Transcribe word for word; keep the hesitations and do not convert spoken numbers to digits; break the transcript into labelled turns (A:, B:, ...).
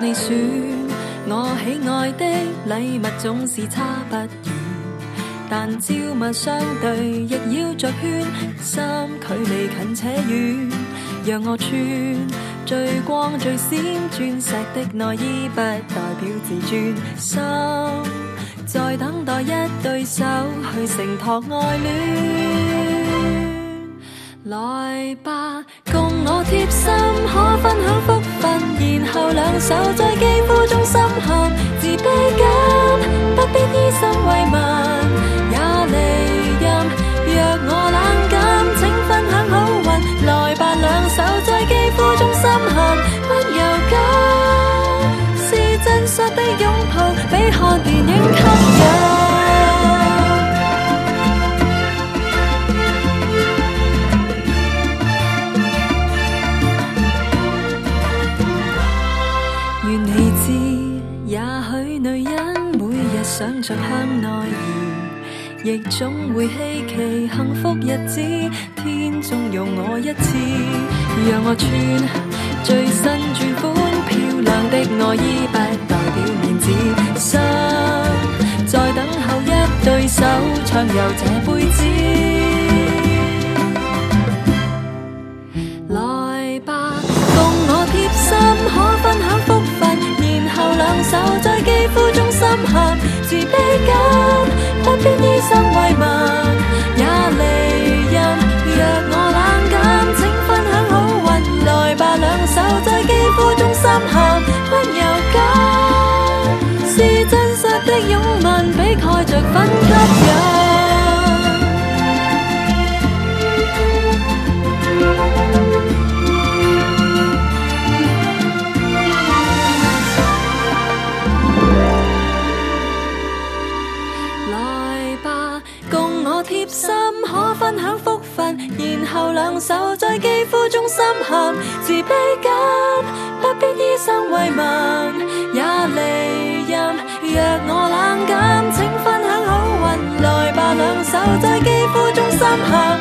A: 你選，我喜愛的禮物總是差不遠，但朝夕相對亦繞着圈，心距離近且遠，讓我穿最光最閃鑽石的內衣，不代表自尊，心在等待一對手去承托愛戀。來吧，共我貼心，可分享福分，然後兩手在肌膚中深陷，自卑感不必醫生慰問，也離任。若我冷感，請分享好運，來吧，兩手在肌膚中深陷，溫柔感是真實的擁抱，比看電影吸引。想着向內移，亦總會希冀幸福日子，天縱容我一次，讓我穿最新轉款漂亮的內衣，不代表面子，心在等候一對手暢遊這輩子。來吧，共我貼心，可分享福分，然後兩手在肌膚中深陷，自卑感不必醫生慰問，也離任。若我冷感，請分享好運，來吧，兩手在肌膚中深陷，溫柔感是真實的擁吻，比蓋着粉吸引。貼心可分享福分，然後兩手在肌膚中深陷，自卑感不必醫生慰問，也離任。若我冷感，請分享好運，來吧，兩手在肌膚中深陷。